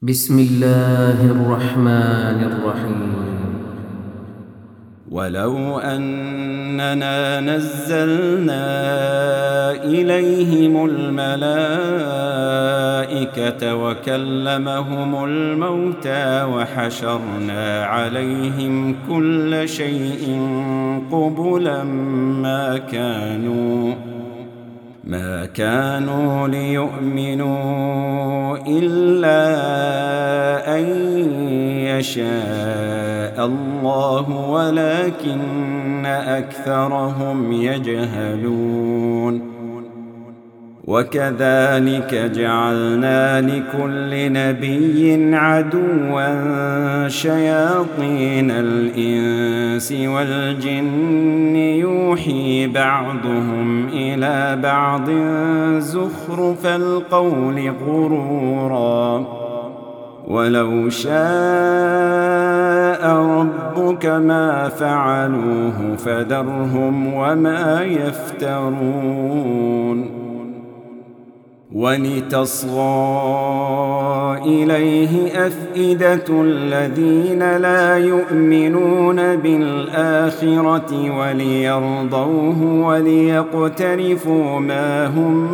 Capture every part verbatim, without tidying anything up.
بسم الله الرحمن الرحيم. ولو أننا نزلنا إليهم الملائكة وكلمهم الموتى وحشرنا عليهم كل شيء قبلا ما كانوا ما كانوا ليؤمنوا إلا أن يشاء الله ولكن أكثرهم يجهلون. وكذلك جعلنا لكل نبي عدوا شياطين الإنس والجن يوحي بعضهم إلى بعض زخرف القول غرورا ولو شاء ربك ما فعلوه فذرهم وما يفترون. ولتصغى إليه أفئدة الذين لا يؤمنون بالآخرة وليرضوه وليقترفوا ما هم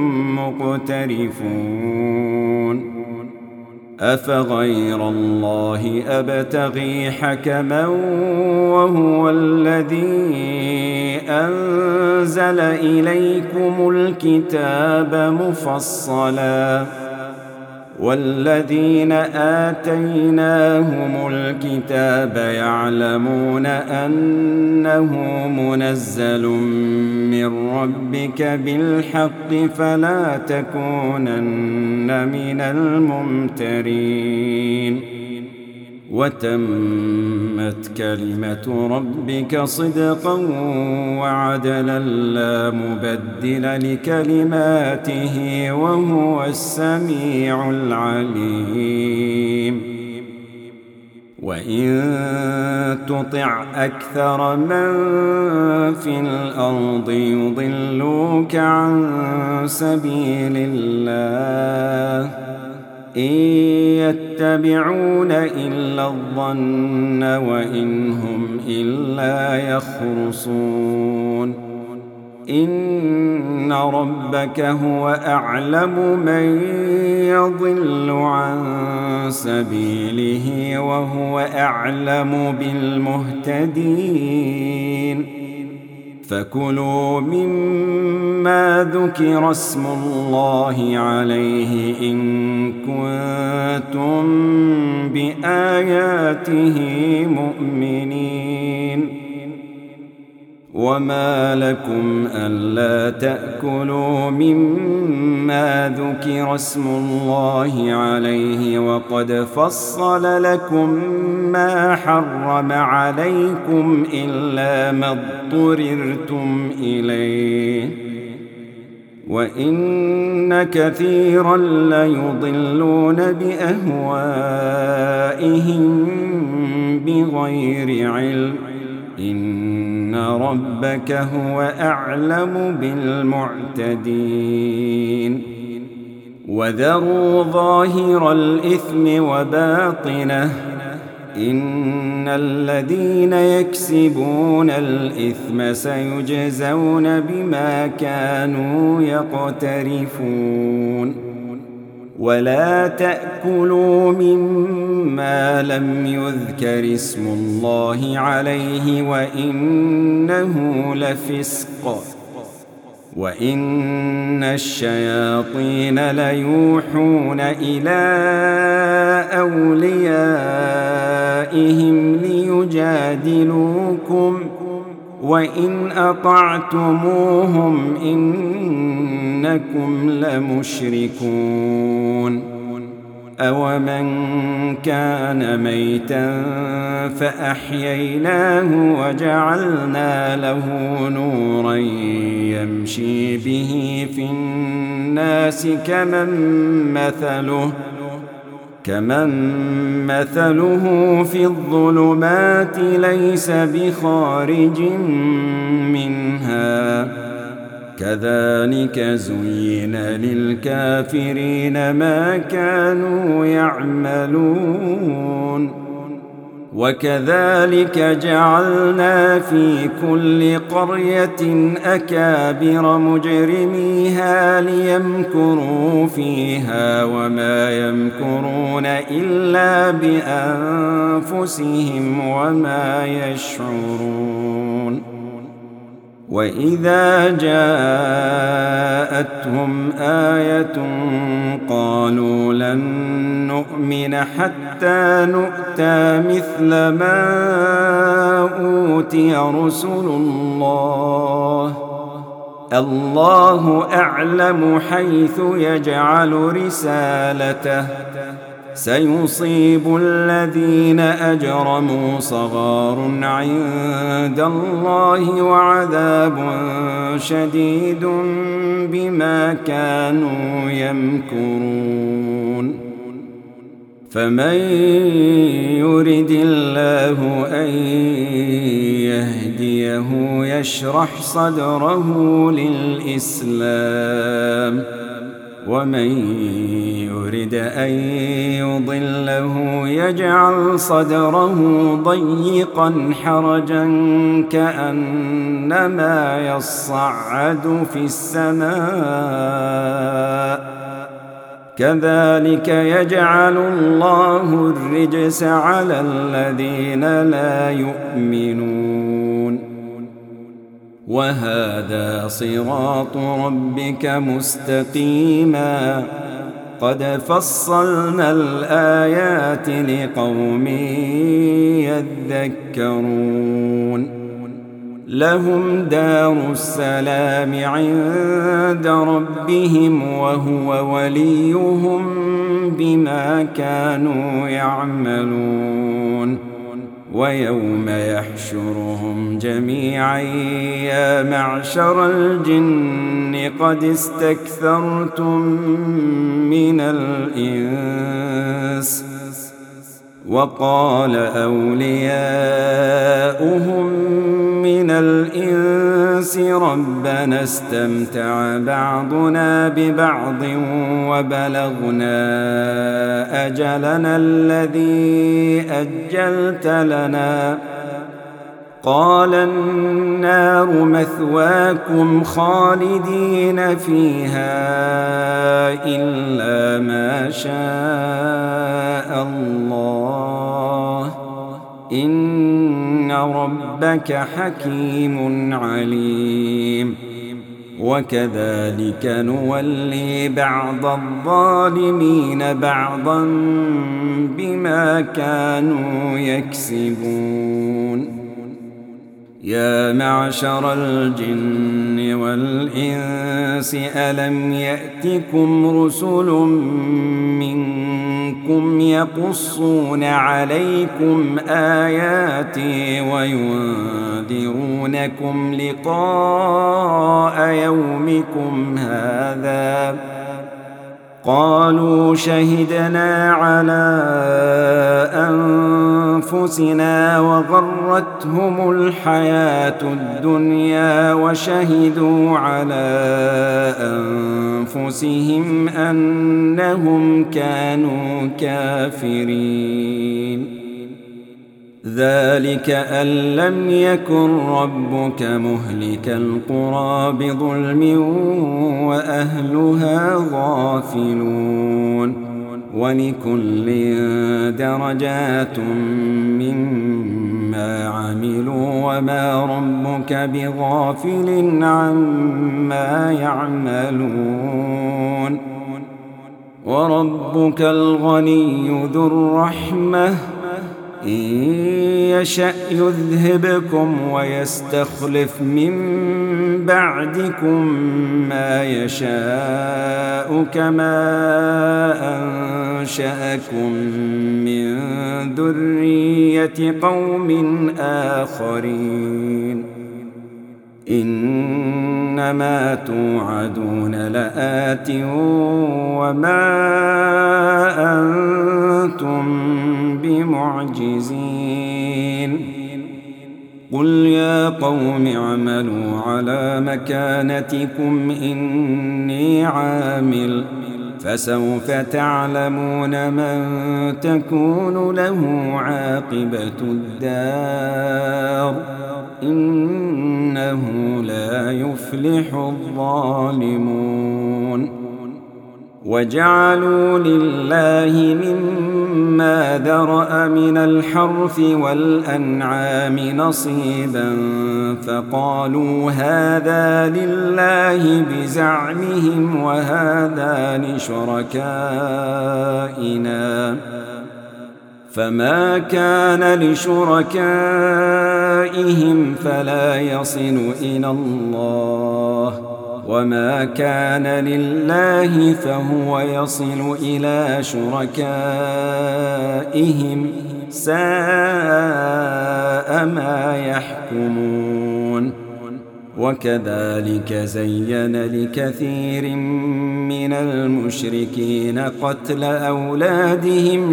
مقترفون. أفغير الله أبتغي حكما وهو الذي أنزل إليكم الكتاب مفصلا والذين آتيناهم الكتاب يعلمون أنه منزل من ربك بالحق فلا تكونن من الممترين. وتمت كلمة ربك صدقا وعدلا لا مبدل لكلماته وهو السميع العليم. وإن تطع أكثر من في الأرض يضلوك عن سبيل الله إن يتبعون إلا الظن وإن هم إلا يخرصون. إن ربك هو أعلم من يضل عن سبيله وهو أعلم بالمهتدين. فكلوا مما ذكر اسم الله عليه إن كنتم بآياته مؤمنين. وما لكم ألا تأكلوا مما ذكر اسم الله عليه وقد فصل لكم ما حرم عليكم إلا ما اضطررتم إليه وإن كثيرا ليضلون بأهوائهم بغير علم إن ربك هو أعلم بالمعتدين. وذروا ظاهر الإثم وباطنه إن الذين يكسبون الإثم سيجزون بما كانوا يقترفون. ولا تأكلوا مما لم يذكر اسم الله عليه وإنه لفسق وإن الشياطين ليوحون إلى أوليائهم ليجادلوكم وإن أطعتموهم إنكم لمشركون. أومن كان ميتا فأحييناه وجعلنا له نورا يمشي به في الناس كمن مثله كمن مثله في الظلمات ليس بخارج منها كذلك زين للكافرين ما كانوا يعملون وكذلك جعلنا في كل قرية أكابر مجرميها ليمكروا فيها وما يمكرون إلا بأنفسهم وما يشعرون وإذا جاءتهم آية قالوا لن نؤمن حتى نؤتى مثل ما أوتي رسل الله الله أعلم حيث يجعل رسالته سيصيب الذين أجرموا صغار عند الله وعذاب شديد بما كانوا يمكرون فمن يرد الله أن يهديه يشرح صدره للإسلام ومن يرد أن يضله يجعل صدره ضيقا حرجا كأنما يصعد في السماء كذلك يجعل الله الرجس على الذين لا يؤمنون وهذا صراط ربك مستقيما قد فصلنا الآيات لقوم يذكرون لهم دار السلام عند ربهم وهو وليهم بما كانوا يعملون ويوم يحشرهم جميعا يا معشر الجن قد استكثرتم من الإنس وقال أولياؤهم من الإنس ربنا استمتع بعضنا ببعض وبلغنا أجلنا الذي أجلت لنا قال النار مثواكم خالدين فيها إلا ما شاء الله إن ربك حكيم عليم وكذلك نولي بعض الظالمين بعضا بما كانوا يكسبون يا معشر الجن والإنس ألم يأتكم رسل منكم يقصون عليكم آياتي وينذرونكم لقاء يومكم هذا قالوا شهدنا على أنفسنا وغرتهم الحياة الدنيا وشهدوا على أنفسهم أنهم كانوا كافرين ذلك أن لم يكن ربك مهلك القرى بظلم وأهلها غافلون ولكل درجات مما عملوا وما ربك بغافل عما يعملون وربك الغني ذو الرحمة إن يشأ يذهبكم ويستخلف من بعدكم ما يشاء كما أنشأكم من ذرية قوم آخرين إنما توعدون لآت وما أنتم بمعجزين قل يا قوم اعملوا على مكانتكم إني عامل فسوف تعلمون من تكون له عاقبة الدار إنه لا يفلح الظالمون. وجعلوا لله مما ذرأ من الحرث والأنعام نصيبا فقالوا هذا لله بزعمهم وهذا لشركائنا فما كان لشركائهم فلا يصل إلى الله وما كان لله فهو يصل إلى شركائهم ساء ما يحكمون. وكذلك زين لكثير من المشركين قتل أولادهم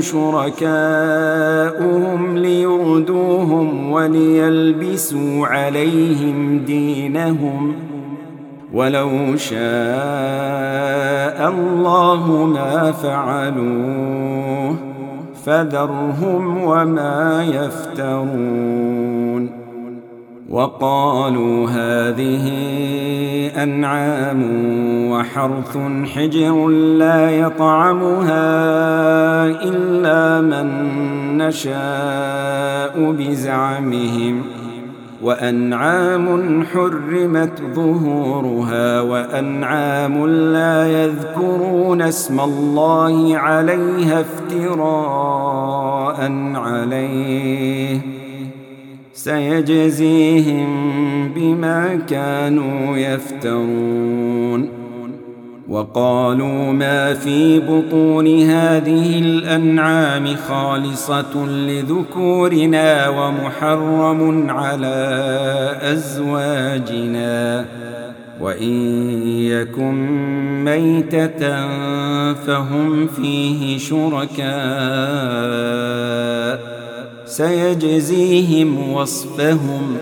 شركاؤهم ليردوهم وليلبسوا عليهم دينهم ولو شاء الله ما فعلوه فذرهم وما يفترون. وقالوا هذه أنعام وحرث حجر لا يطعمها إلا من نشاء بزعمهم وأنعام حرمت ظهورها وأنعام لا يذكرون اسم الله عليها افتراء عليه سيجزيهم بما كانوا يفترون. وقالوا ما في بطون هذه الأنعام خالصة لذكورنا ومحرم على أزواجنا وإن يكن ميتة فهم فيه شركاء سيجزيهم وصفهم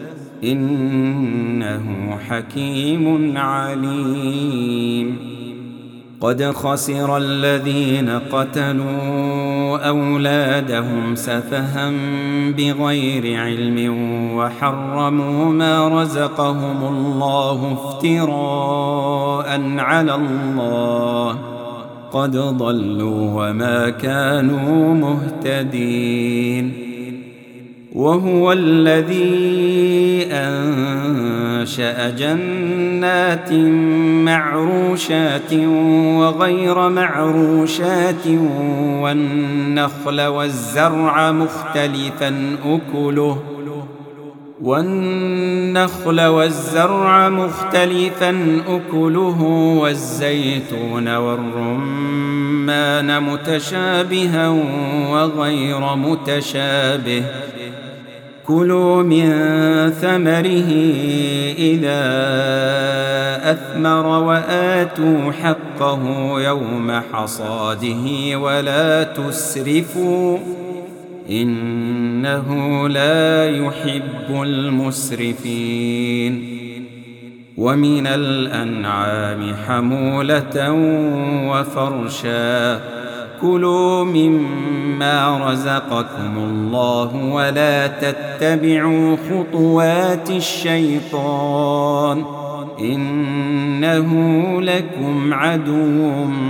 إنه حكيم عليم. قد خسر الذين قتلوا أولادهم سفها بغير علم وحرموا ما رزقهم الله افتراء على الله قد ضلوا وما كانوا مهتدين. وهو الذي أنشأ جنات معروشات وغير معروشات والنخل والزرع مختلفا أكله والنخل والزرع مختلفا أكله والزيتون والرمان متشابها وغير متشابه كلوا من ثمره إذا أثمر وآتوا حقه يوم حصاده ولا تسرفوا إنه لا يحب المسرفين. ومن الأنعام حمولة وفرشا كلوا مما رزقكم الله ولا تتبعوا خطوات الشيطان إنه لكم عدو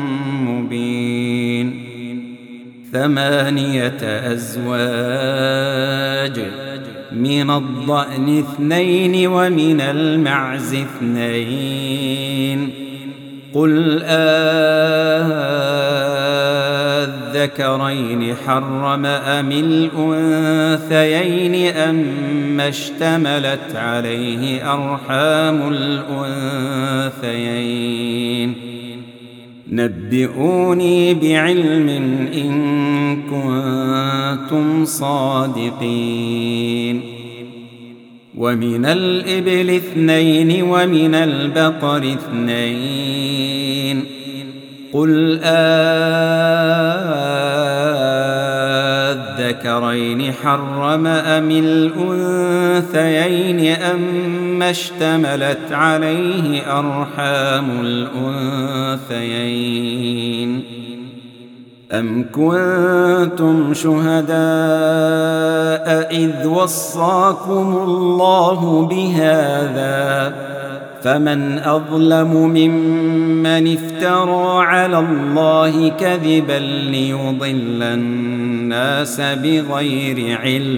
مبين. ثمانية أزواج من الضأن اثنين ومن المعز اثنين قل أذكرين حرم أم الأنثيين أما اشتملت عليه أرحام الأنثيين نبئوني بعلم إن كنتم صادقين. ومن الإبل اثنين ومن البقر اثنين قل الذكرين حرم أم الأنثيين أما اشتملت عليه أرحام الأنثيين أم كنتم شهداء إذ وصاكم الله بهذا فمن أظلم ممن افترى على الله كذبا ليضل الناس بغير علم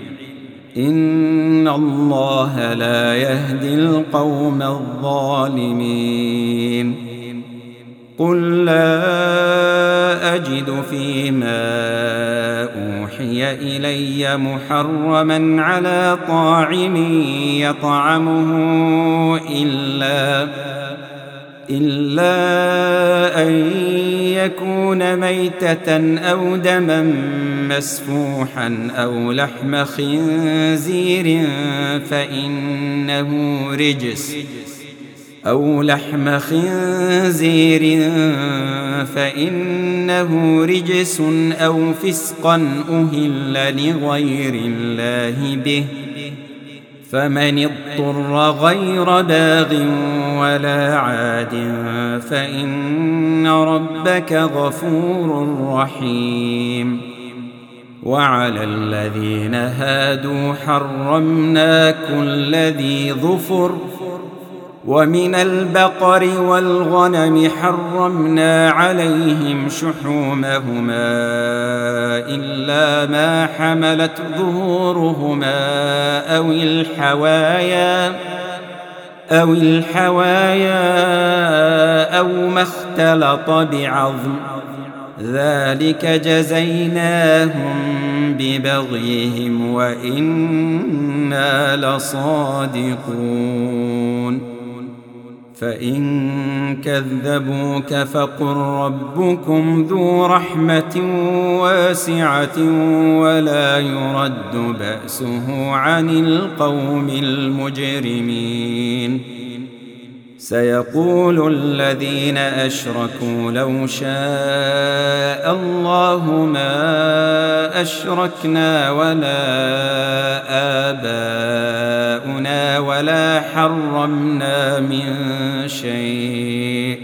إن الله لا يهدي القوم الظالمين قل لا أجد فيما أوحي إلي محرما على طاعم يطعمه إلا إلا أن يكون ميتة أو دما مسفوحا أو لحم خنزير فإنه رجس أو لحم خنزير فإنه رجس أو فسقا أهل لغير الله به فمن اضطر غير باغ ولا عاد فإن ربك غفور رحيم وعلى الذين هادوا حرمنا كل ذي ظفر ومن البقر والغنم حرمنا عليهم شحومهما إلا ما حملت ظهورهما أو الحوايا أو الحوايا أو ما اختلط بعظم ذلك جزيناهم ببغيهم وإنا لصادقون فإن كذبوك فقل ربكم ذو رحمة واسعة ولا يرد بأسه عن القوم المجرمين سيقول الذين أشركوا لو شاء الله ما أشركنا ولا آباؤنا ولا حرمنا من شيء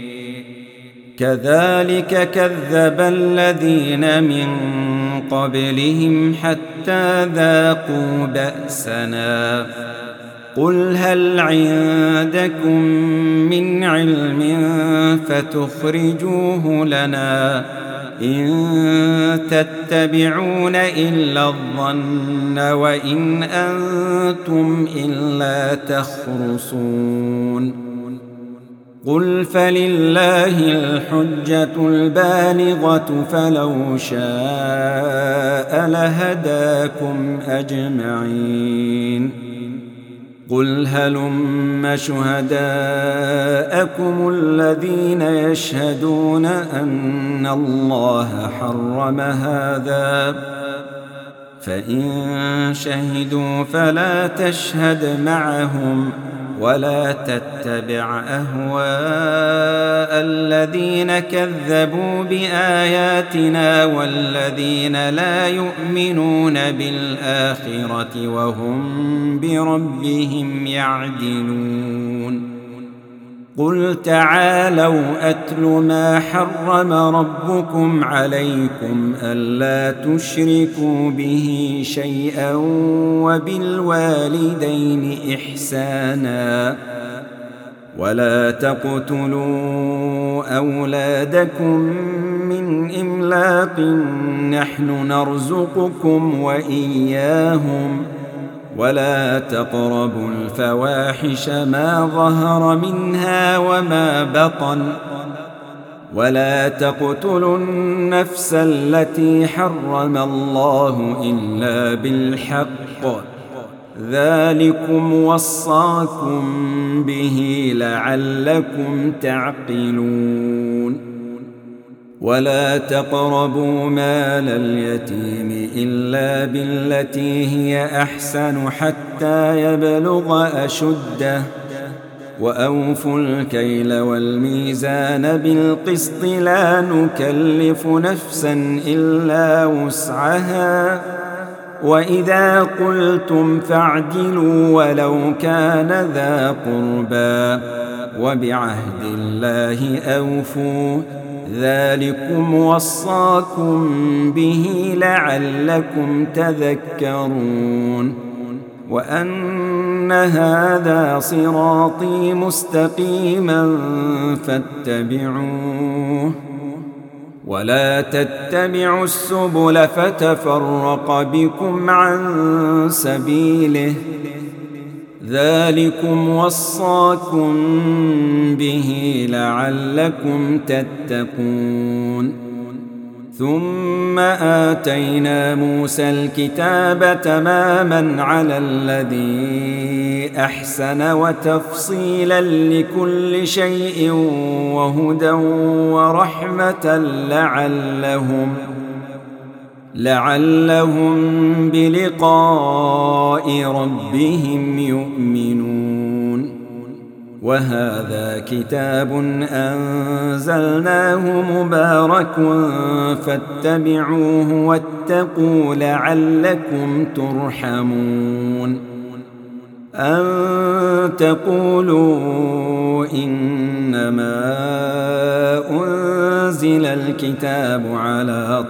كذلك كذب الذين من قبلهم حتى ذاقوا بأسنا قل هل عندكم من علم فتخرجوه لنا إن تتبعون إلا الظن وإن أنتم إلا تخرصون قل فلله الحجة البالغة فلو شاء لهداكم أجمعين قل هلم شهداءكم الذين يشهدون أن الله حرم هذا فإن شهدوا فلا تشهد معهم ولا تتبع أهواء الذين كذبوا بآياتنا والذين لا يؤمنون بالآخرة وهم بربهم يعدلون قل تعالوا أتل ما حرم ربكم عليكم ألا تشركوا به شيئا وبالوالدين إحسانا ولا تقتلوا أولادكم من إملاق نحن نرزقكم وإياهم ولا تقربوا الفواحش ما ظهر منها وما بطن ولا تقتلوا النفس التي حرم الله إلا بالحق ذلكم وصاكم به لعلكم تعقلون ولا تقربوا مال اليتيم إلا بالتي هي أحسن حتى يبلغ أشده وأوفوا الكيل والميزان بالقسط لا نكلف نفسا إلا وسعها وإذا قلتم فاعدلوا ولو كان ذا قربى وبعهد الله أوفوا ذلكم وصاكم به لعلكم تذكرون وأن هذا صراطي مستقيما فاتبعوه ولا تتبعوا السبل فتفرق بكم عن سبيله ذلكم وصاكم به لعلكم تتقون ثم آتينا موسى الكتاب تماما على الذي أحسن وتفصيلا لكل شيء وهدى ورحمة لعلهم لعلهم بلقاء ربهم يؤمنون وهذا كتاب أنزلناه مبارك فاتبعوه واتقوا لعلكم ترحمون أن تقولوا إنما أنزل الكتاب على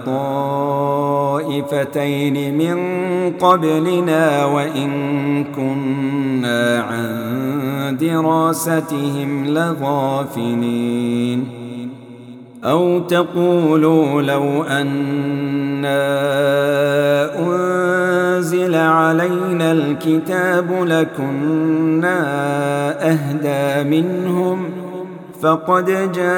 طائفتين من قبلنا وإن كنا عن دراستهم لغافلين أو تقولوا لو أنا أنزل علينا الكتاب لكنا أهدى منهم فقد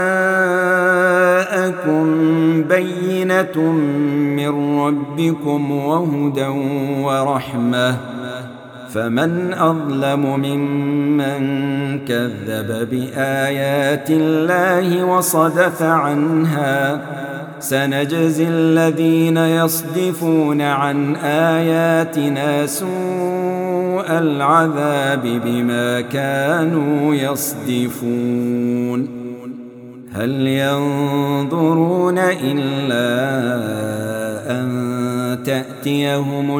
جاءكم بينة من ربكم وهدى ورحمة فمن أظلم ممن كذب بآيات الله وصدف عنها سنجزي الذين يصدفون عن آياتنا سوء العذاب بما كانوا يصدفون هل ينظرون إلا أن تأتيهم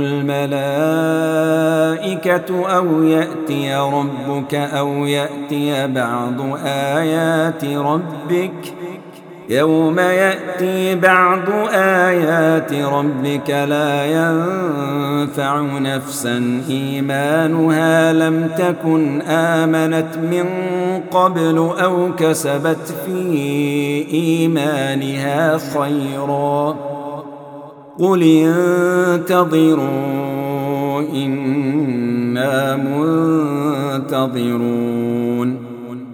الملائكة أو يأتي ربك أو يأتي بعض آيات ربك يوم يأتي بعض آيات ربك لا ينفع نفسا إيمانها لم تكن آمنت من قبل أو كسبت في إيمانها خيرا قل انتظروا إنا منتظرون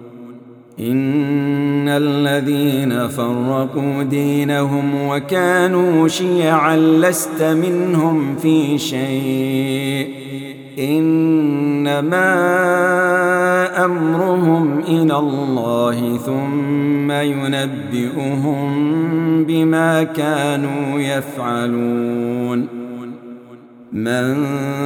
إن الذين فرقوا دينهم وكانوا شيعا لست منهم في شيء إنما أمرهم إلى الله ثم ينبئهم بما كانوا يفعلون من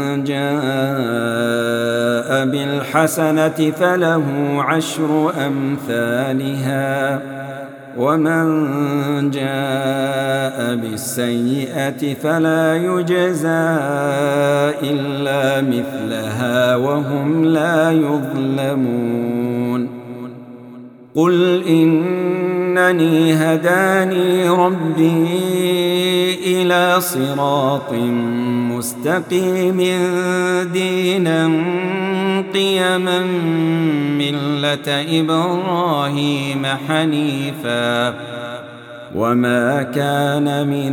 جاء بالحسنة فله عشر أمثالها ومن جاء بالسيئة فلا يجزى إلا مثلها وهم لا يظلمون قل إنني هداني ربي إلى صراط مستقيم دينا قيما ملة إبراهيم حنيفا وما كان من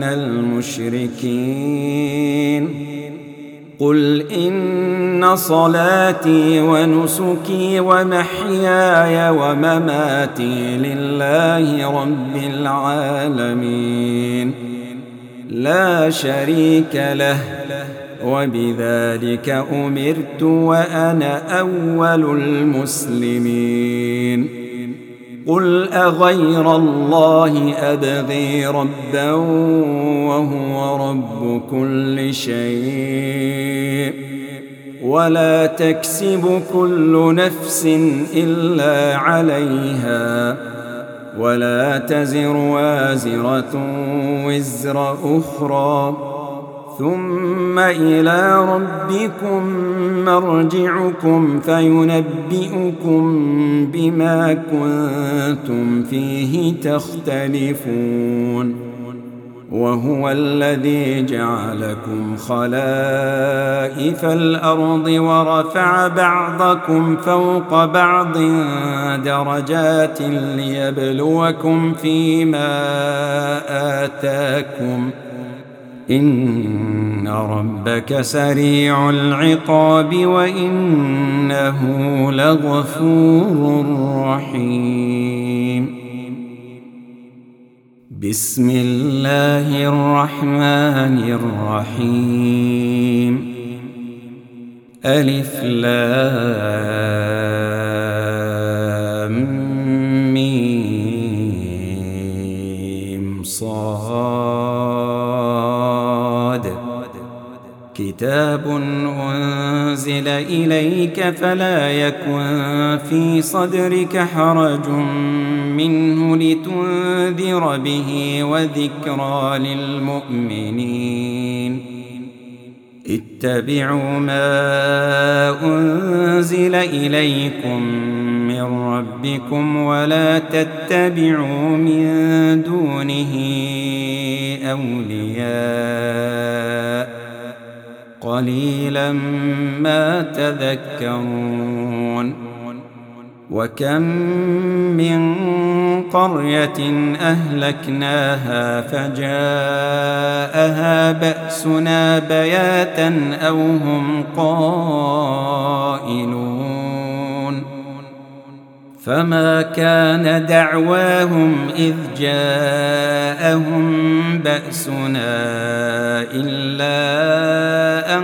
المشركين قل إن صلاتي ونسكي ومحياي ومماتي لله رب العالمين لا شريك له وبذلك أمرت وأنا أول المسلمين قل أغير الله أبغي ربا وهو رب كل شيء ولا تكسب كل نفس إلا عليها ولا تزر وازرة وزر أخرى ثم إلى ربكم مرجعكم فينبئكم بما كنتم فيه تختلفون وهو الذي جعلكم خلائف الأرض ورفع بعضكم فوق بعض درجات ليبلوكم فيما آتاكم إن ربك سريع العقاب وإنه لغفور رحيم. بسم الله الرحمن الرحيم. ألف لام ميم صاد كتاب أنزل إليك فلا يكن في صدرك حرج منه لتنذر به وذكرى للمؤمنين. اتبعوا ما أنزل إليكم من ربكم ولا تتبعوا من دونه أولياء قليلا ما تذكرون. وكم من قرية أهلكناها فجاءها بأسنا بياتا أو هم قائلون فما كان دعواهم إذ جاءهم بأسنا إلا أن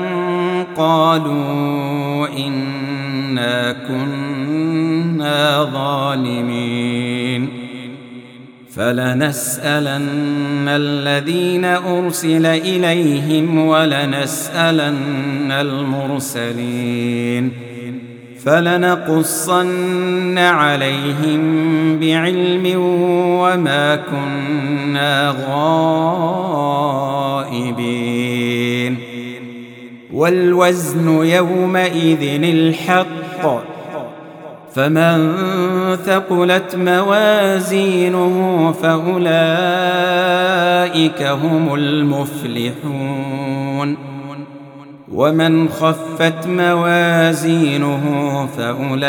قالوا إنا كنا ظالمين. فلنسألن الذين أرسل إليهم ولنسألن المرسلين فلنقصن عليهم بعلم وما كنا غائبين. والوزن يومئذ الحق فمن ثقلت موازينه فأولئك هم المفلحون ومن خفت موازينه فأولئك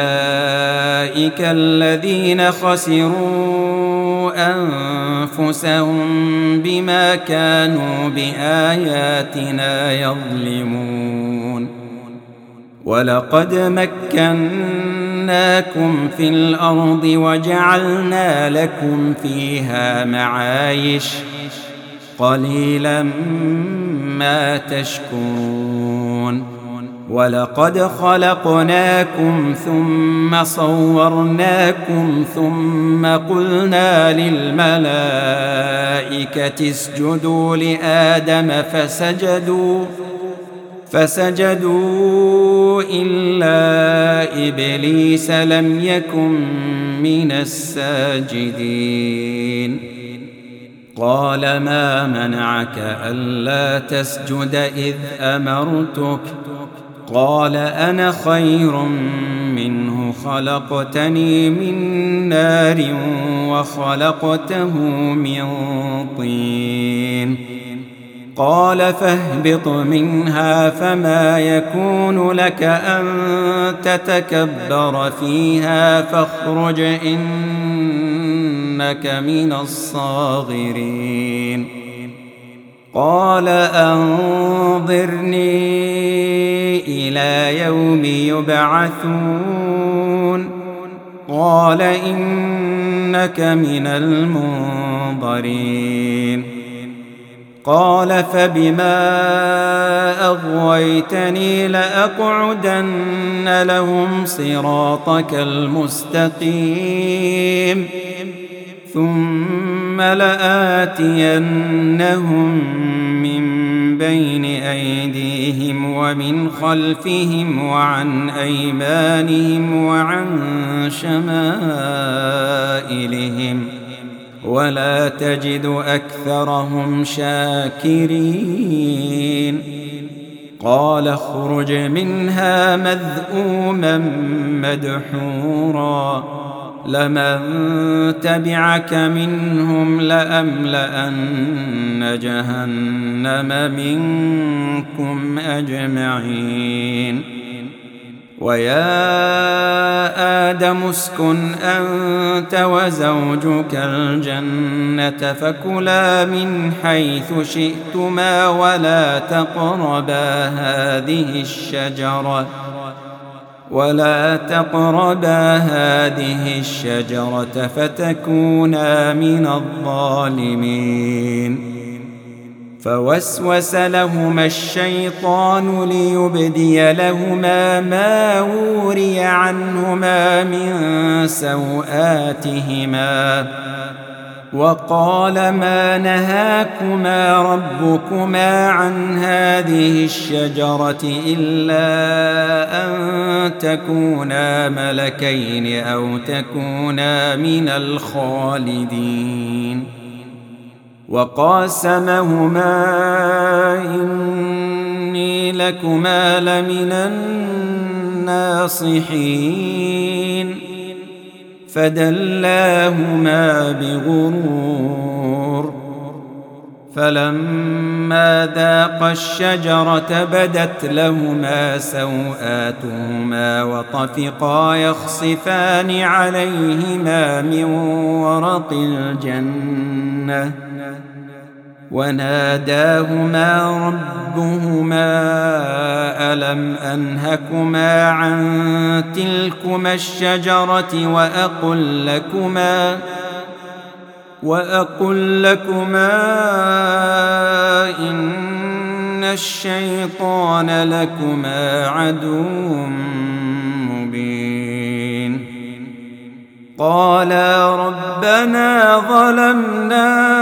الذين خسروا أنفسهم بما كانوا بآياتنا يظلمون. ولقد مكناكم في الأرض وجعلنا لكم فيها معايش قليلا ما تشكرون. ولقد خلقناكم ثم صورناكم ثم قلنا للملائكة اسجدوا لآدم فسجدوا فسجدوا إلا إبليس لم يكن من الساجدين. قال ما منعك ألا تسجد إذ أمرتك؟ قال أنا خير منه خلقتني من نار وخلقته من طين. قال فاهبط منها فما يكون لك أن تتكبر فيها فاخرج إنك من الصاغرين. قال أنظرني إلى يوم يبعثون. قال إنك من المنظرين. قال فبما أغويتني لأقعدن لهم صراطك المستقيم ثم لآتينهم من بين أيديهم ومن خلفهم وعن أيمانهم وعن شمائلهم ولا تجد أكثرهم شاكرين قال اخرج منها مذءوما مدحورا لمن تبعك منهم لأملأن جهنم منكم أجمعين ويا آدم اسكن أنت وزوجك الجنة فكلا من حيث شئتما ولا تقربا هذه الشجرة ولا تقربا هذه الشجرة فتكونا من الظالمين فوسوس لهما الشيطان ليبدي لهما ما وري عنهما من سوآتهما وقال ما نهاكما ربكما عن هذه الشجرة إلا أن تكونا ملكين أو تكونا من الخالدين وقاسمهما إني لكما لمن الناصحين فدلاهما بغرور فلما ذاقا الشجرة بدت لهما سوآتهما وطفقا يخصفان عليهما من ورق الجنة وناداهما ربهما ألم أنهكما عن تلكما الشجرة وأقل لكما وأقل لكما إن الشيطان لكما عدو مبين قالا ربنا ظلمنا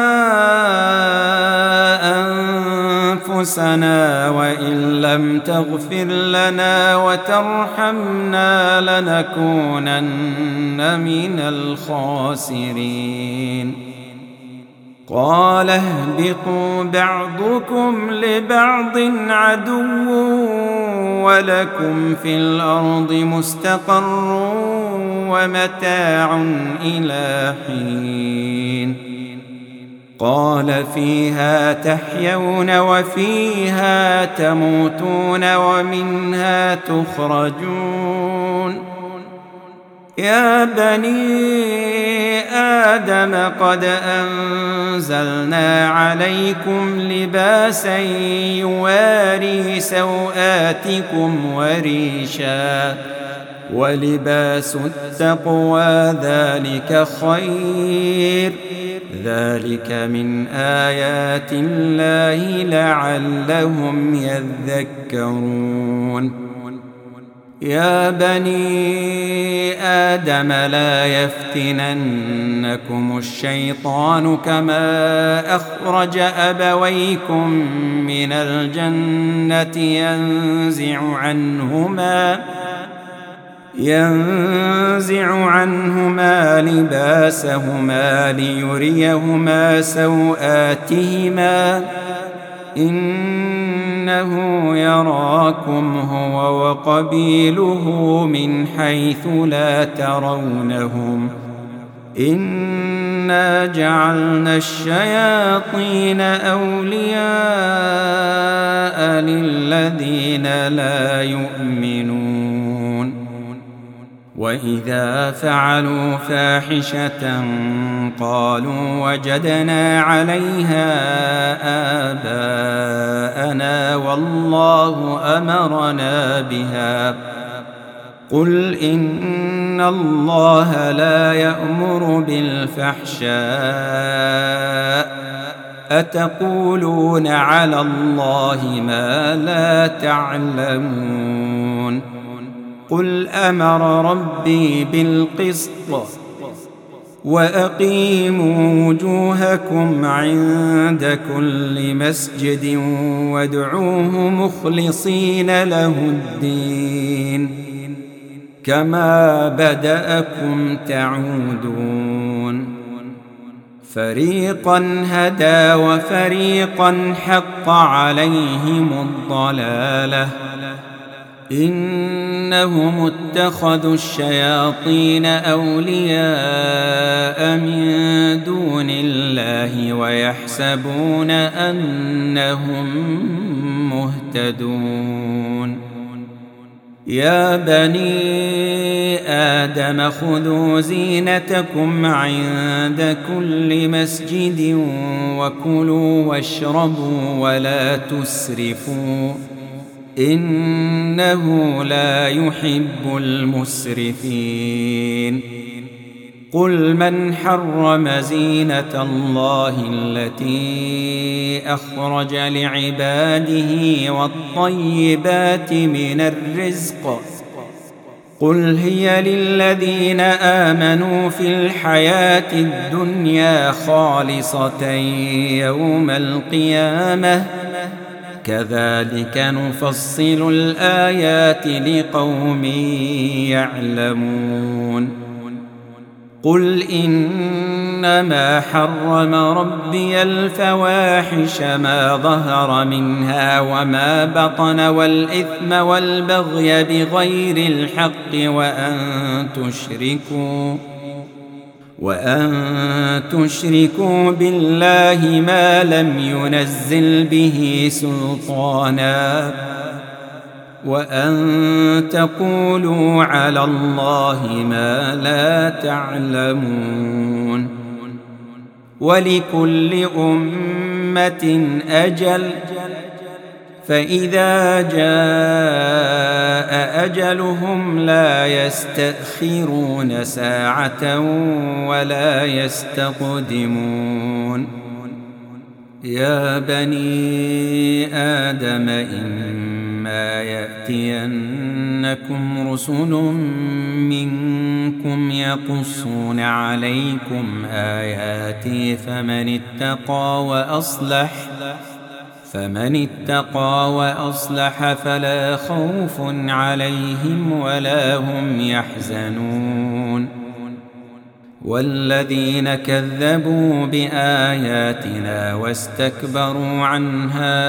أنفسنا وإن لم تغفر لنا وترحمنا لنكونن من الخاسرين قال اهبطوا بعضكم لبعض عدو ولكم في الأرض مستقر ومتاع إلى حين قال فيها تحيون وفيها تموتون ومنها تخرجون يا بني آدم قد أنزلنا عليكم لباسا يواري سوآتكم وريشا ولباس التقوى ذلك خير ذلك من آيات الله لعلهم يذكرون يا بني آدم لا يفتننكم الشيطان كما أخرج أبويكم من الجنة ينزع عنهما ينزع عنهما لباسهما ليريهما سوآتهما إنه يراكم هو وقبيله من حيث لا ترونهم إنا جعلنا الشياطين أولياء للذين لا يؤمنون وإذا فعلوا فاحشة قالوا وجدنا عليها آباءنا والله أمرنا بها قل إن الله لا يأمر بالفحشاء أتقولون على الله ما لا تعلمون قل أمر ربي بالقسط وأقيموا وجوهكم عند كل مسجد وادعوه مخلصين له الدين كما بدأكم تعودون فريقا هدى وفريقا حق عليهم الضلالة إنهم اتخذوا الشياطين أولياء من دون الله ويحسبون أنهم مهتدون يا بني آدم خذوا زينتكم عند كل مسجد وكلوا واشربوا ولا تسرفوا إنه لا يحب المسرفين قل من حرم زينة الله التي أخرج لعباده والطيبات من الرزق قل هي للذين آمنوا في الحياة الدنيا خالصة يوم القيامة كذلك نفصل الآيات لقوم يعلمون قل إنما حرم ربي الفواحش ما ظهر منها وما بطن والإثم والبغي بغير الحق وأن تشركوا وأن تشركوا بالله ما لم ينزل به سلطانا وأن تقولوا على الله ما لا تعلمون ولكل أمة أجل فإذا جاء أجلهم لا يستأخرون ساعة ولا يستقدمون يا بني آدم إما يأتينكم رسل منكم يقصون عليكم آياتي فمن اتقى وأصلح فمن اتقى وأصلح فلا خوف عليهم ولا هم يحزنون والذين كذبوا بآياتنا واستكبروا عنها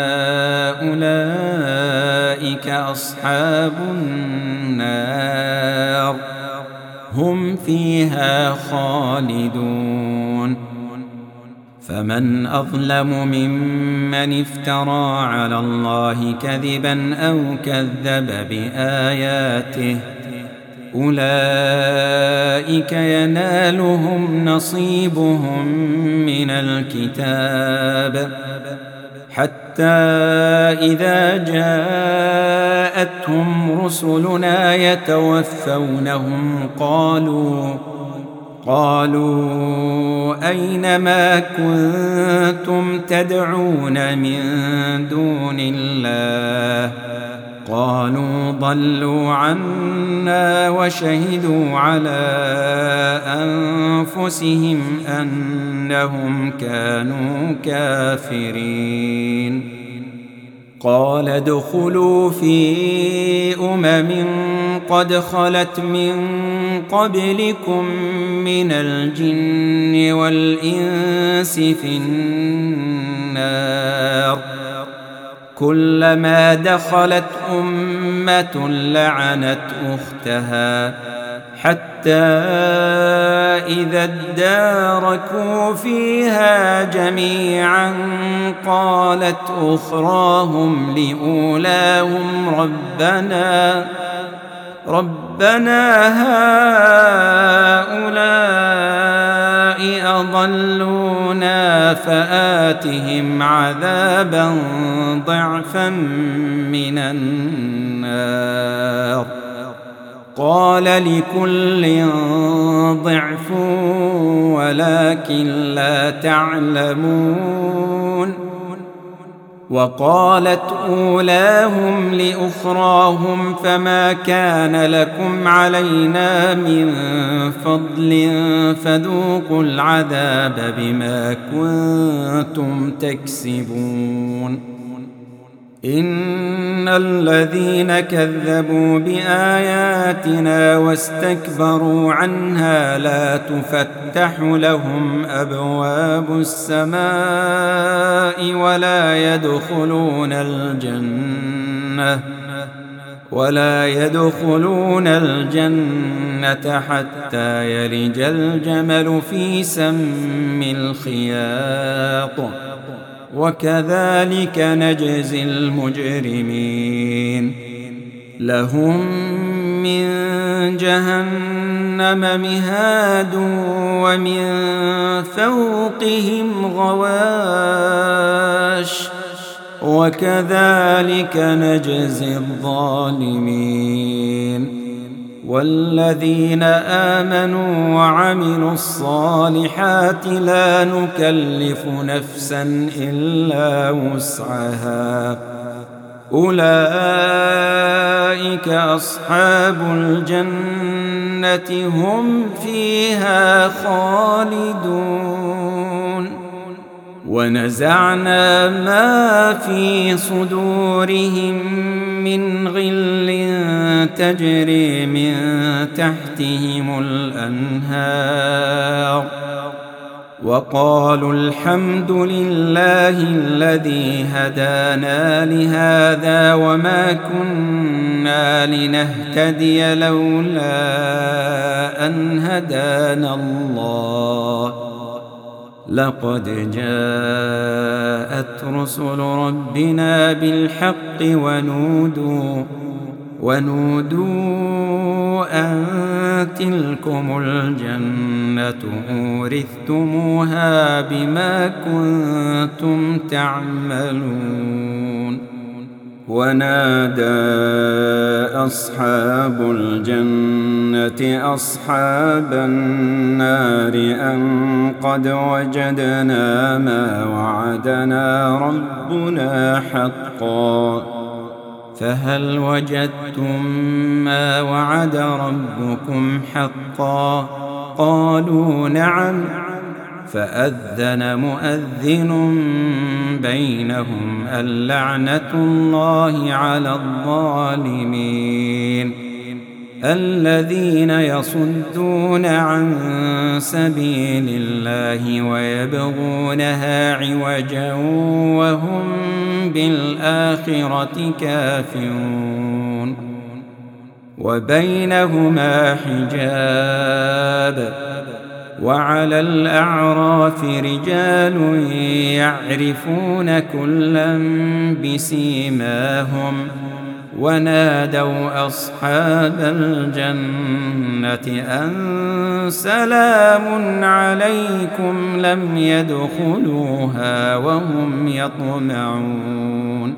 أولئك أصحاب النار هم فيها خالدون فمن أظلم ممن افترى على الله كذبا أو كذب بآياته أولئك ينالهم نصيبهم من الكتاب حتى إذا جاءتهم رسلنا يتوفونهم قالوا قالوا أين ما كنتم تدعون من دون الله قالوا ضلوا عنا وشهدوا على أنفسهم أنهم كانوا كافرين قال ادخلوا في أمم قد خلت من قبلكم من الجن والإنس في النار كلما دخلت أمة لعنت أختها حتى إذا اداركوا فيها جميعا قالت أخراهم لأولاهم ربنا ربنا هؤلاء أضلونا فآتهم عذابا ضعفا من النار قال لكل ضعف ولكن لا تعلمون وقالت أولاهم لأخراهم فما كان لكم علينا من فضل فذوقوا العذاب بما كنتم تكسبون إن الذين كذبوا بآياتنا واستكبروا عنها لا تفتح لهم أبواب السماء ولا يدخلون الجنة ولا يدخلون الجنة حتى يلج الجمل في سم الخياط وكذلك نجزي المجرمين لهم من جهنم مهاد ومن فوقهم غواش وكذلك نجزي الظالمين والذين آمنوا وعملوا الصالحات لا نكلف نفسا إلا وسعها أولئك أصحاب الجنة هم فيها خالدون ونزعنا ما في صدورهم من غل تجري من تحتهم الأنهار وقالوا الحمد لله الذي هدانا لهذا وما كنا لنهتدي لولا أن هدانا الله لقد جاءت رسل ربنا بالحق ونودوا ونودوا أن تلكم الجنة أورثتموها بما كنتم تعملون ونادى أصحاب الجنة أصحاب النار أن قد وجدنا ما وعدنا ربنا حقا فهل وجدتم ما وعد ربكم حقا قالوا نعم فأذن مؤذن بينهم اللعنة الله على الظالمين الذين يصدون عن سبيل الله ويبغونها عوجا وهم بالآخرة كافرون وبينهما حجاب وعلى الأعراف رجال يعرفون كلا بسيماهم ونادوا أصحاب الجنة أن سلام عليكم لم يدخلوها وهم يطمعون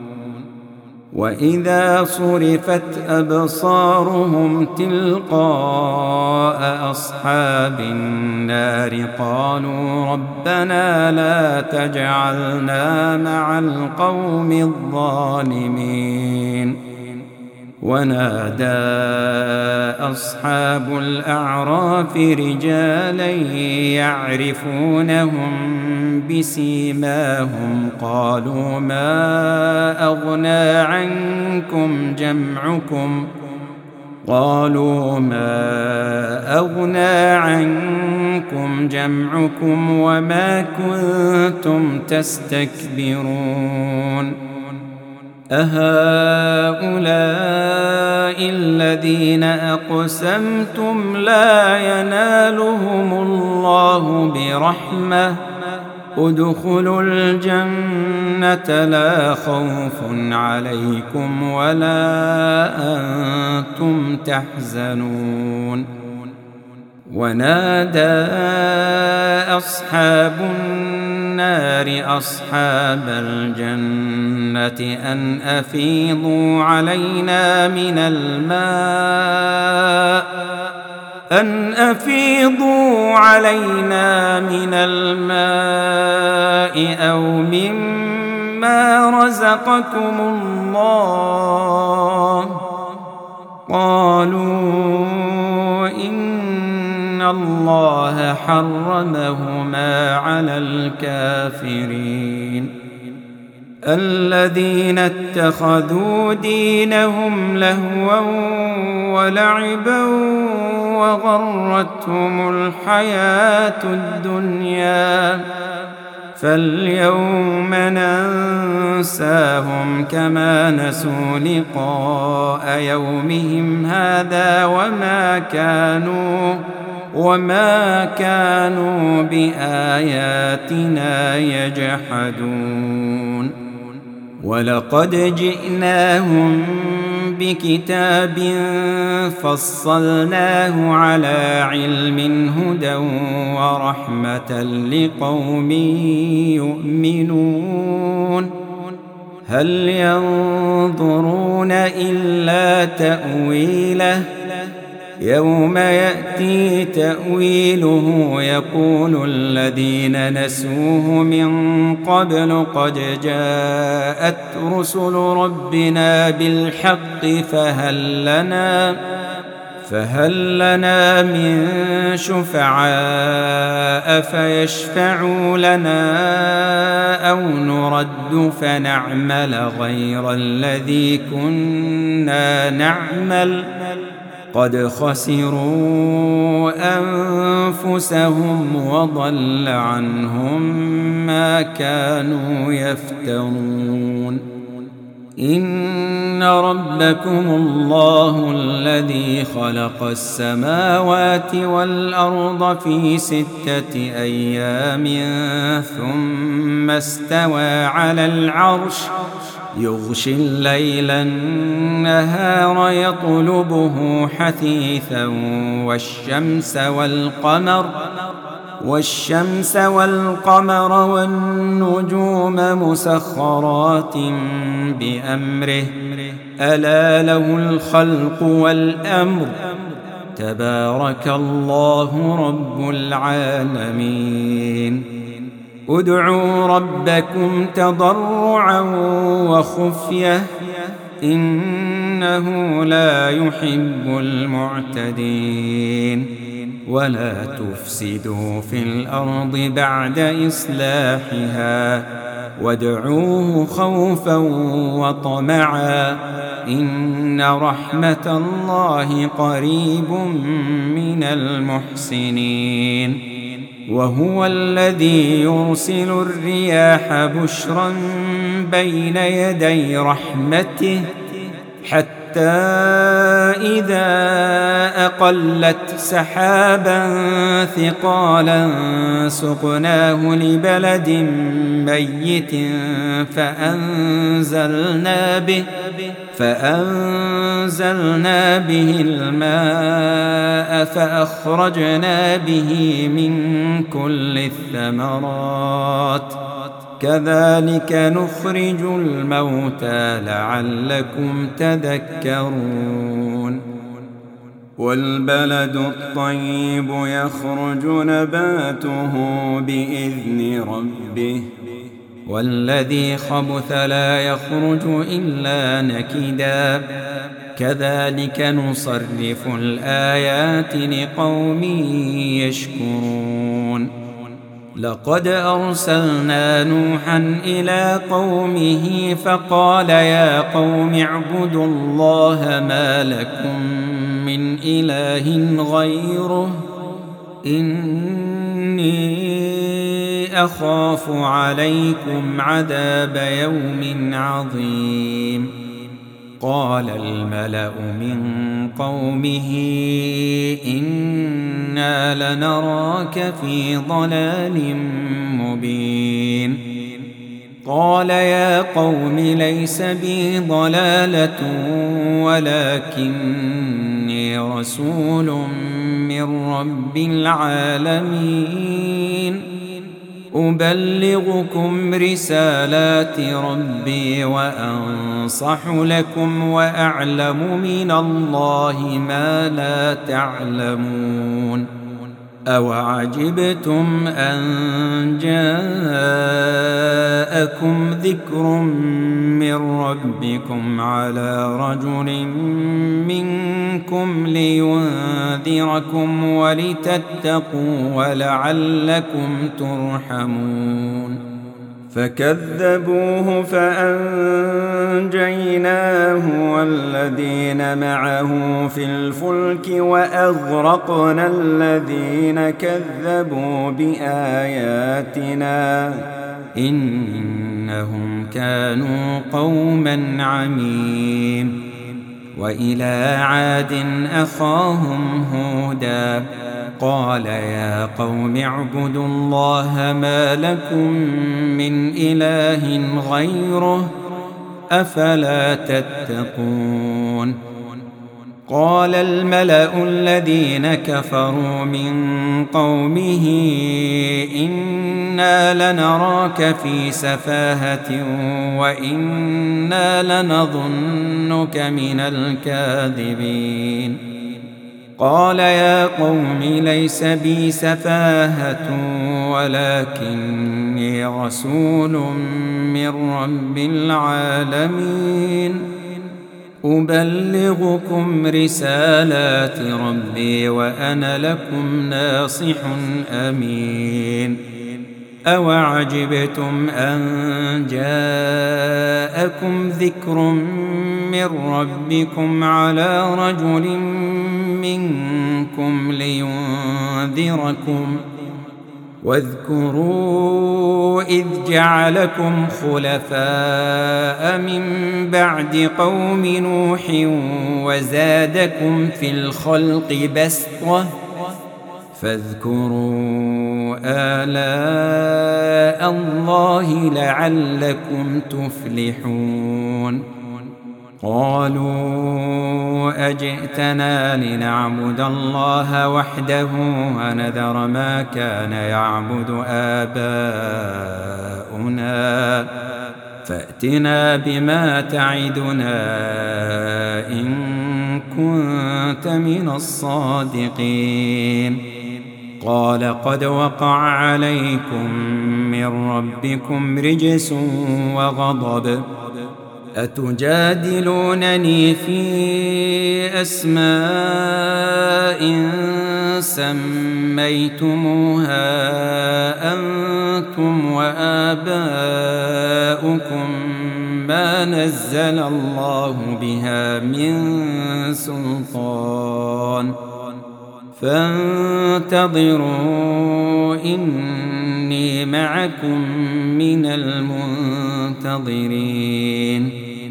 وإذا صرفت أبصارهم تلقاء أصحاب النار قالوا ربنا لا تجعلنا مع القوم الظالمين ونادى أصحاب الأعراف رجالا يعرفونهم بسيماهم قالوا ما أغنى عنكم جمعكم قالوا ما أغنى عنكم جمعكم وما كنتم تستكبرون أهؤلاء الذين أقسمتم لا ينالهم الله برحمة ادخلوا الجنة لا خوف عليكم ولا أنتم تحزنون ونادى أصحاب النار أصحاب الجنة أن أفيضوا علينا من الماء أن أفيضوا علينا من الماء أو مما مما رزقكم الله؟ قالوا إن الله حرمهما على الكافرين. الذين اتخذوا دينهم لهوا ولعبا وغرتهم الحياة الدنيا فاليوم ننساهم كما نسوا لقاء يومهم هذا وما كانوا وما كانوا بآياتنا يجحدون. ولقد جئناهم بكتاب فصلناه على علم هدى ورحمة لقوم يؤمنون. هل ينظرون إلا تأويله يوم يأتي تأويله يقول الذين نسوه من قبل قد جاءت رسل ربنا بالحق فهل لنا فهل لنا من شفعاء فيشفعوا لنا أو نرد فنعمل غير الذي كنا نعمل قد خسروا أنفسهم وضل عنهم ما كانوا يفترون. إن ربكم الله الذي خلق السماوات والأرض في ستة أيام ثم استوى على العرش يغشي الليل النهار يطلبه حثيثا والشمس والقمر والشمس والقمر والنجوم مسخرات بأمره ألا له الخلق والأمر تبارك الله رب العالمين. ادعوا ربكم تضرعا وخفية إنه لا يحب المعتدين. ولا تفسدوا في الأرض بعد إصلاحها وادعوه خوفا وطمعا إن رحمة الله قريب من المحسنين. وهو الذي يرسل الرياح بشرا بين يدي رحمته حتى إذا أقلت سحابا ثقالا سقناه لبلد ميت فأنزلنا به فأنزلنا به الماء فأخرجنا به من كل الثمرات كذلك نخرج الموتى لعلكم تذكرون. والبلد الطيب يخرج نباته بإذن ربه والذي خبث لا يخرج إلا نكدا كذلك نصرف الآيات لقوم يشكرون. لقد أرسلنا نوحا إلى قومه فقال يا قوم اعبدوا الله ما لكم من إله غيره إني أخاف عليكم عذاب يوم عظيم. قال الملأ من قومه إنا لنراك في ضلال مبين. قال يا قوم ليس بي ضلالة ولكني رسول من رب العالمين أبلغكم رسالات ربي وأنصح لكم وأعلم من الله ما لا تعلمون. أوعجبتم أن جاءكم ذكر من ربكم على رجل منكم لينذركم ولتتقوا ولعلكم ترحمون فكذبوه فأنجيناه والذين معه في الفلك وأغرقنا الذين كذبوا بآياتنا إنهم كانوا قوما عمين وإلى عاد أخاهم هودا قال يا قوم اعبدوا الله ما لكم من إله غيره أفلا تتقون قال الملأ الذين كفروا من قومه إنا لنراك في سفاهة وإنا لنظنك من الكاذبين قال يا قوم ليس بي سفاهة ولكني رسول من رب العالمين أبلغكم رسالات ربي وأنا لكم ناصح أمين أوعجبتم أن جاءكم ذكر من ربكم على رجل منكم لينذركم واذكروا إذ جعلكم خلفاء من بعد قوم نوح وزادكم في الخلق بسطة فاذكروا آلاء الله لعلكم تفلحون قالوا أجئتنا لنعبد الله وحده ونذر ما كان يعبد آباؤنا فأتنا بما تعدنا إن كنت من الصادقين قال قد وقع عليكم من ربكم رجس وغضب أتجادلونني في أسماء سميتموها أنتم وآباؤكم ما نزل الله بها من سلطان فانتظروا إني معكم من المنتظرين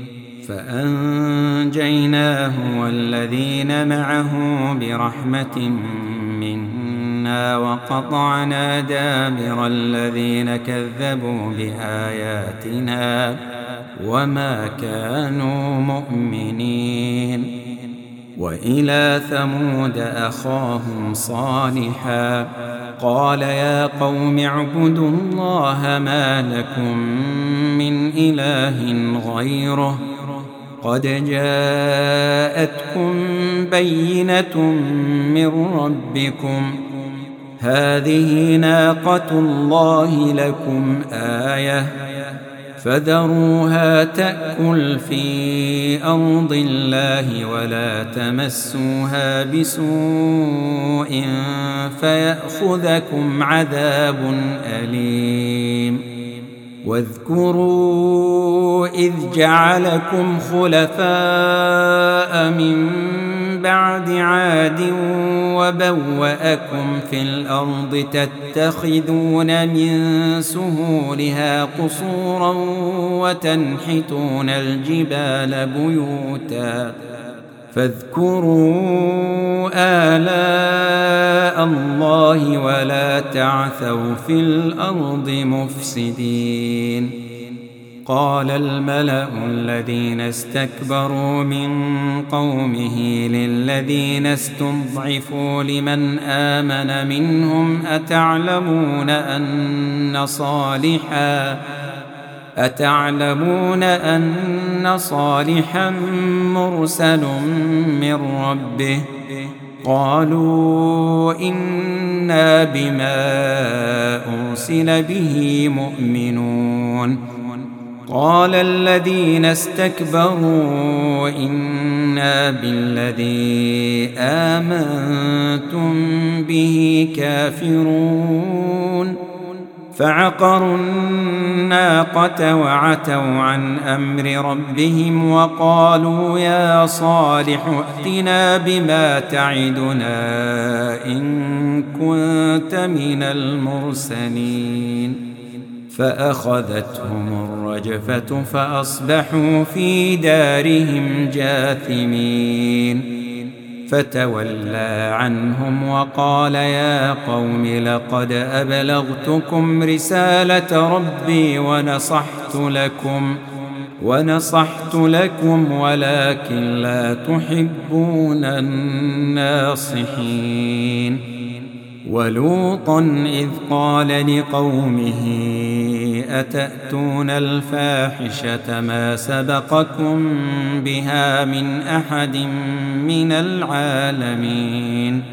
فأنجيناه والذين معه برحمة منا وقطعنا دابر الذين كذبوا بآياتنا وما كانوا مؤمنين وإلى ثمود أخاهم صالحا قال يا قوم اعبدوا الله ما لكم من إله غيره قد جاءتكم بينة من ربكم هذه ناقة الله لكم آية فذروها تأكل في أرض الله ولا تمسوها بسوء فيأخذكم عذاب أليم واذكروا إذ جعلكم خلفاء من بعد عاد وبوأكم في الأرض تتخذون من سهولها قصورا وتنحتون الجبال بيوتا فاذكروا آلاء الله ولا تعثوا في الأرض مفسدين قال الملأ الذين استكبروا من قومه للذين استضعفوا لمن آمن منهم أتعلمون أن صالحا أتعلمون أن صالحا مرسل من ربه قالوا إنا بما أرسل به مؤمنون. قال الذين استكبروا إنا بالذي آمنتم به كافرون. فعقروا الناقة وعتوا عن أمر ربهم وقالوا يا صالح ائتنا بما تعدنا إن كنت من المرسلين. فأخذتهم الرجفة فأصبحوا في دارهم جاثمين. فتولى عنهم وقال يا قوم لقد أبلغتكم رسالة ربي ونصحت لكم ونصحت لكم ولكن لا تحبون الناصحين. ولوطا إذ قال لقومه أتأتون الفاحشة ما سبقكم بها من أحد من العالمين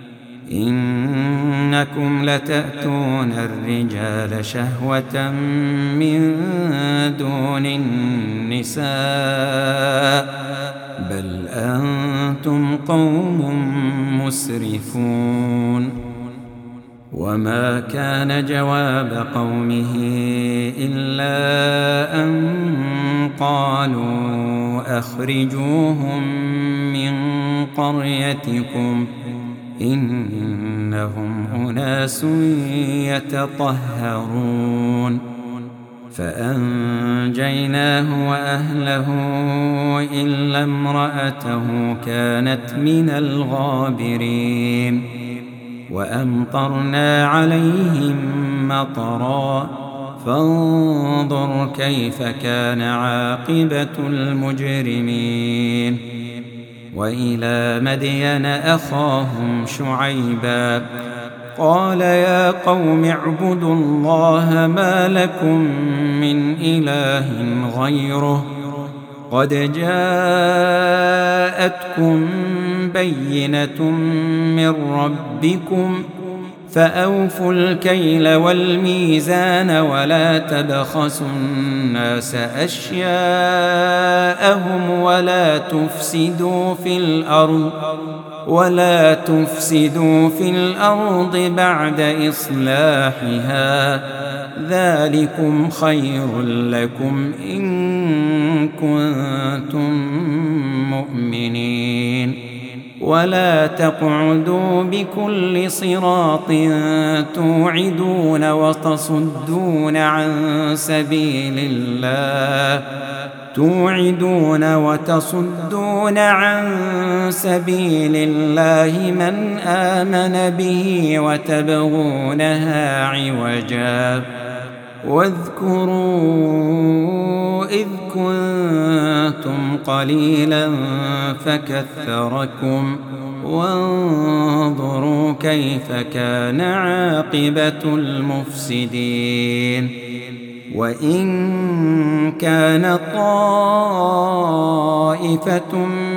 إنكم لتأتون الرجال شهوة من دون النساء بل أنتم قوم مسرفون. وما كان جواب قومه إلا أن قالوا أخرجوهم من قريتكم إنهم أناس يتطهرون. فأنجيناه وأهله إلا امرأته كانت من الغابرين. وأمطرنا عليهم مطرا فانظر كيف كان عاقبة المجرمين. وإلى مدين أخاهم شعيبا قال يا قوم اعبدوا الله ما لكم من إله غيره قد جاءتكم بينة من ربكم فأوفوا الكيل والميزان ولا تبخسوا الناس أشياءهم ولا تفسدوا في الأرض ولا تفسدوا في الأرض بعد إصلاحها ذلكم خير لكم إن كنتم مؤمنين. ولا تقعدوا بكل صراط توعدون وتصدون عن سبيل الله توعدون وتصدون عن سبيل الله من آمن به وتبغونها عوجا. واذكروا إذ كنتم قليلا فكثركم وانظروا كيف كان عاقبة المفسدين. وإن كان طائفة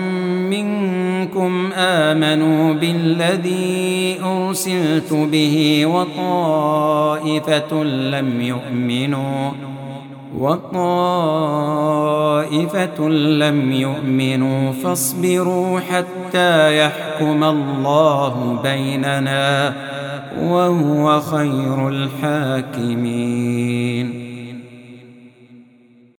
منكم آمنوا بالذي أرسلت به وطائفة لم يؤمنوا وطائفة لم يؤمنوا فاصبروا حتى يحكم الله بيننا وهو خير الحاكمين.